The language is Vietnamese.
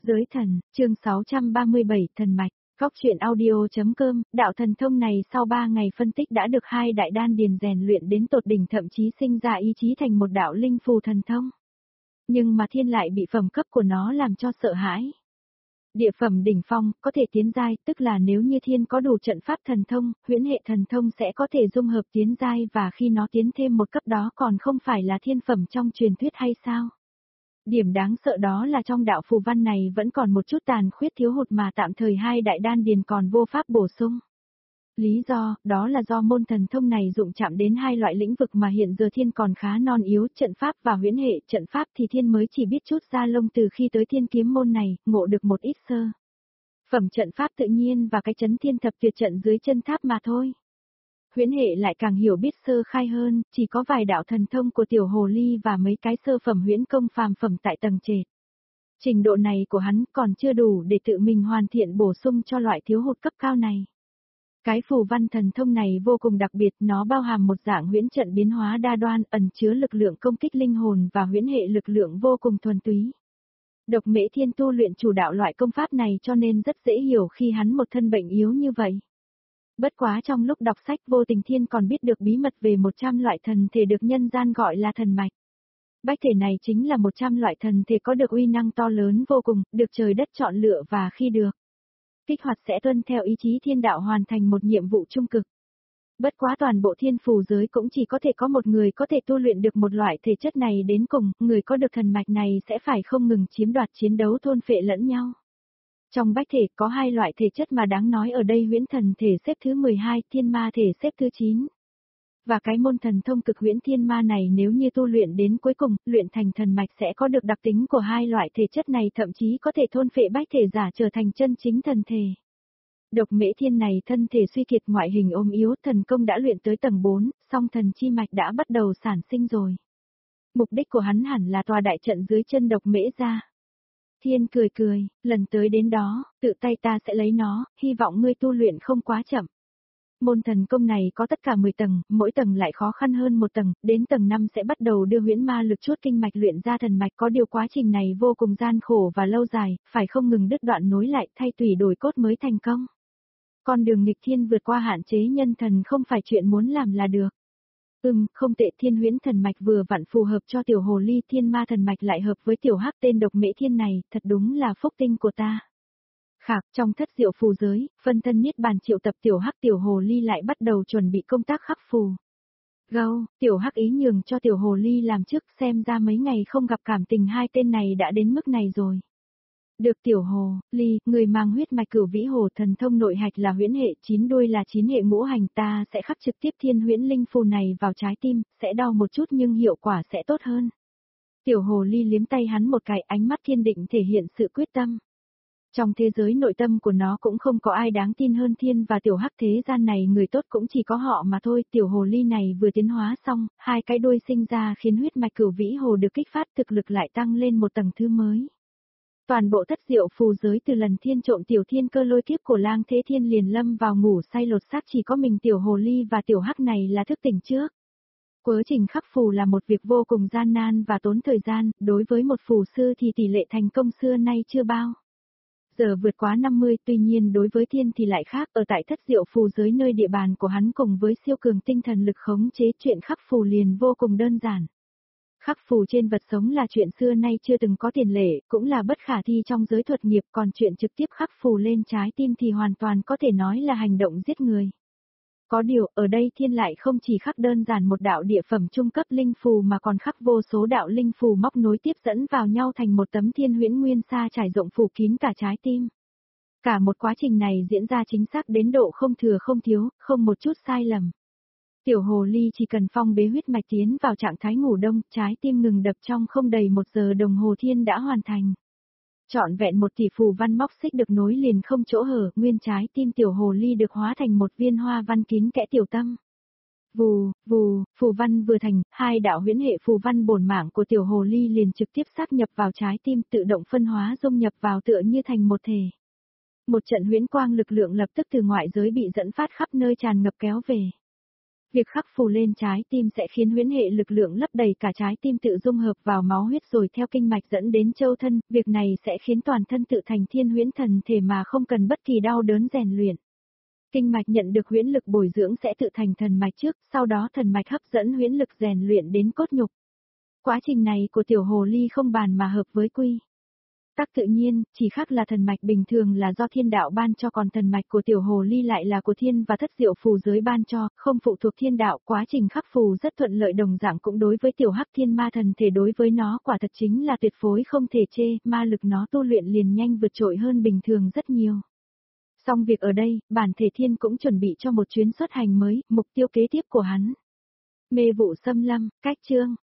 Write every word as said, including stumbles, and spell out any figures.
Giới thần, chương sáu trăm ba mươi bảy, thần mạch, góc truyện audio.com, đạo thần thông này sau ba ngày phân tích đã được hai đại đan điền rèn luyện đến tột đỉnh, thậm chí sinh ra ý chí thành một đạo linh phù thần thông. Nhưng mà thiên lại bị phẩm cấp của nó làm cho sợ hãi. Địa phẩm đỉnh phong, có thể tiến giai, tức là nếu như thiên có đủ trận pháp thần thông, huyễn hệ thần thông sẽ có thể dung hợp tiến giai, và khi nó tiến thêm một cấp đó còn không phải là thiên phẩm trong truyền thuyết hay sao? Điểm đáng sợ đó là trong đạo phù văn này vẫn còn một chút tàn khuyết thiếu hụt mà tạm thời hai đại đan điền còn vô pháp bổ sung. Lý do, đó là do môn thần thông này dụng chạm đến hai loại lĩnh vực mà hiện giờ thiên còn khá non yếu, trận pháp và huyễn hệ. Trận pháp thì thiên mới chỉ biết chút ra lông từ khi tới thiên kiếm môn này, ngộ được một ít sơ phẩm trận pháp tự nhiên và cái chấn thiên thập tuyệt trận dưới chân tháp mà thôi. Huyễn hệ lại càng hiểu biết sơ khai hơn, chỉ có vài đạo thần thông của tiểu hồ ly và mấy cái sơ phẩm huyễn công phàm phẩm tại tầng trệt. Trình độ này của hắn còn chưa đủ để tự mình hoàn thiện bổ sung cho loại thiếu hụt cấp cao này. Cái phù văn thần thông này vô cùng đặc biệt, nó bao hàm một dạng huyễn trận biến hóa đa đoan, ẩn chứa lực lượng công kích linh hồn và huyễn hệ lực lượng vô cùng thuần túy. Độc Mễ Thiên tu luyện chủ đạo loại công pháp này cho nên rất dễ hiểu khi hắn một thân bệnh yếu như vậy. Bất quá trong lúc đọc sách vô tình thiên còn biết được bí mật về một trăm loại thần thể được nhân gian gọi là thần mạch. Bách thể này chính là một trăm loại thần thể có được uy năng to lớn vô cùng, được trời đất chọn lựa và khi được kích hoạt sẽ tuân theo ý chí thiên đạo hoàn thành một nhiệm vụ trung cực. Bất quá toàn bộ thiên phù giới cũng chỉ có thể có một người có thể tu luyện được một loại thể chất này đến cùng, người có được thần mạch này sẽ phải không ngừng chiếm đoạt chiến đấu thôn phệ lẫn nhau. Trong bách thể có hai loại thể chất mà đáng nói ở đây, huyễn thần thể xếp thứ mười hai, thiên ma thể xếp thứ chín. Và cái môn thần thông cực huyễn thiên ma này nếu như tu luyện đến cuối cùng, luyện thành thần mạch sẽ có được đặc tính của hai loại thể chất này, thậm chí có thể thôn phệ bách thể giả trở thành chân chính thần thể. Độc Mễ Thiên này thân thể suy kiệt, ngoại hình ôm yếu, thần công đã luyện tới tầng bốn, song thần chi mạch đã bắt đầu sản sinh rồi. Mục đích của hắn hẳn là tòa đại trận dưới chân Độc Mễ ra. Thiên cười cười, lần tới đến đó, tự tay ta sẽ lấy nó, hy vọng ngươi tu luyện không quá chậm. Môn thần công này có tất cả mười tầng, mỗi tầng lại khó khăn hơn một tầng, đến tầng năm sẽ bắt đầu đưa huyễn ma lực chuốt kinh mạch luyện ra thần mạch, có điều quá trình này vô cùng gian khổ và lâu dài, phải không ngừng đứt đoạn nối lại, thay tùy đổi cốt mới thành công. Con đường nghịch thiên vượt qua hạn chế nhân thần không phải chuyện muốn làm là được. Ừm, không tệ, thiên huyễn thần mạch vừa vặn phù hợp cho tiểu hồ ly, thiên ma thần mạch lại hợp với tiểu hắc tên Độc Mễ Thiên này, thật đúng là phúc tinh của ta. Khạc, trong thất diệu phù giới, phân thân niết bàn triệu tập tiểu hắc tiểu hồ ly lại bắt đầu chuẩn bị công tác khắc phù. Gâu, tiểu hắc ý nhường cho tiểu hồ ly làm trước, xem ra mấy ngày không gặp cảm tình hai tên này đã đến mức này rồi. Được tiểu hồ, ly, người mang huyết mạch cửu vĩ hồ, thần thông nội hạch là huyễn hệ, chín đuôi là chín hệ ngũ hành, ta sẽ khắc trực tiếp thiên huyễn linh phù này vào trái tim, sẽ đau một chút nhưng hiệu quả sẽ tốt hơn. Tiểu hồ ly liếm tay hắn một cái, ánh mắt thiên định thể hiện sự quyết tâm. Trong thế giới nội tâm của nó cũng không có ai đáng tin hơn thiên và tiểu hắc, thế gian này người tốt cũng chỉ có họ mà thôi. Tiểu hồ ly này vừa tiến hóa xong, hai cái đuôi sinh ra khiến huyết mạch cửu vĩ hồ được kích phát, thực lực lại tăng lên một tầng thứ mới. Toàn bộ thất diệu phù giới từ lần thiên trộm tiểu thiên cơ lôi kiếp của Lang Thế Thiên liền lâm vào ngủ say lột xác, chỉ có mình tiểu hồ ly và tiểu hắc này là thức tỉnh trước. Quá trình khắc phù là một việc vô cùng gian nan và tốn thời gian, đối với một phù sư thì tỷ lệ thành công xưa nay chưa bao giờ vượt quá năm mươi, tuy nhiên đối với thiên thì lại khác, ở tại thất diệu phù giới nơi địa bàn của hắn cùng với siêu cường tinh thần lực khống chế, chuyện khắc phù liền vô cùng đơn giản. Khắc phù trên vật sống là chuyện xưa nay chưa từng có tiền lệ, cũng là bất khả thi trong giới thuật nghiệp, còn chuyện trực tiếp khắc phù lên trái tim thì hoàn toàn có thể nói là hành động giết người. Có điều, ở đây thiên lại không chỉ khắc đơn giản một đạo địa phẩm trung cấp linh phù mà còn khắc vô số đạo linh phù móc nối tiếp dẫn vào nhau thành một tấm thiên huyễn nguyên sa trải rộng phủ kín cả trái tim. Cả một quá trình này diễn ra chính xác đến độ không thừa không thiếu, không một chút sai lầm. Tiểu hồ ly chỉ cần phong bế huyết mạch tiến vào trạng thái ngủ đông, trái tim ngừng đập trong không đầy một giờ đồng hồ thiên đã hoàn thành. Trọn vẹn một tỷ phù văn móc xích được nối liền không chỗ hở, nguyên trái tim tiểu hồ ly được hóa thành một viên hoa văn kín kẽ tiểu tâm. Vù, vù, phù văn vừa thành, hai đạo huyễn hệ phù văn bổn mạng của tiểu hồ ly liền trực tiếp sáp nhập vào trái tim, tự động phân hóa dung nhập vào tựa như thành một thể. Một trận huyễn quang lực lượng lập tức từ ngoại giới bị dẫn phát khắp nơi tràn ngập kéo về. Việc khắc phù lên trái tim sẽ khiến huyễn hệ lực lượng lấp đầy cả trái tim tự dung hợp vào máu huyết rồi theo kinh mạch dẫn đến châu thân, việc này sẽ khiến toàn thân tự thành thiên huyễn thần thể mà không cần bất kỳ đau đớn rèn luyện. Kinh mạch nhận được huyễn lực bồi dưỡng sẽ tự thành thần mạch trước, sau đó thần mạch hấp dẫn huyễn lực rèn luyện đến cốt nhục. Quá trình này của tiểu hồ ly không bàn mà hợp với quy tắc tự nhiên, chỉ khác là thần mạch bình thường là do thiên đạo ban cho, còn thần mạch của tiểu hồ ly lại là của thiên và thất diệu phù giới ban cho, không phụ thuộc thiên đạo. Quá trình khắc phù rất thuận lợi, đồng dạng cũng đối với tiểu hắc thiên ma thần thể, đối với nó quả thật chính là tuyệt phối không thể chê, ma lực nó tu luyện liền nhanh vượt trội hơn bình thường rất nhiều. Xong việc ở đây, bản thể thiên cũng chuẩn bị cho một chuyến xuất hành mới, mục tiêu kế tiếp của hắn. Mê vụ xâm lâm, cách chương.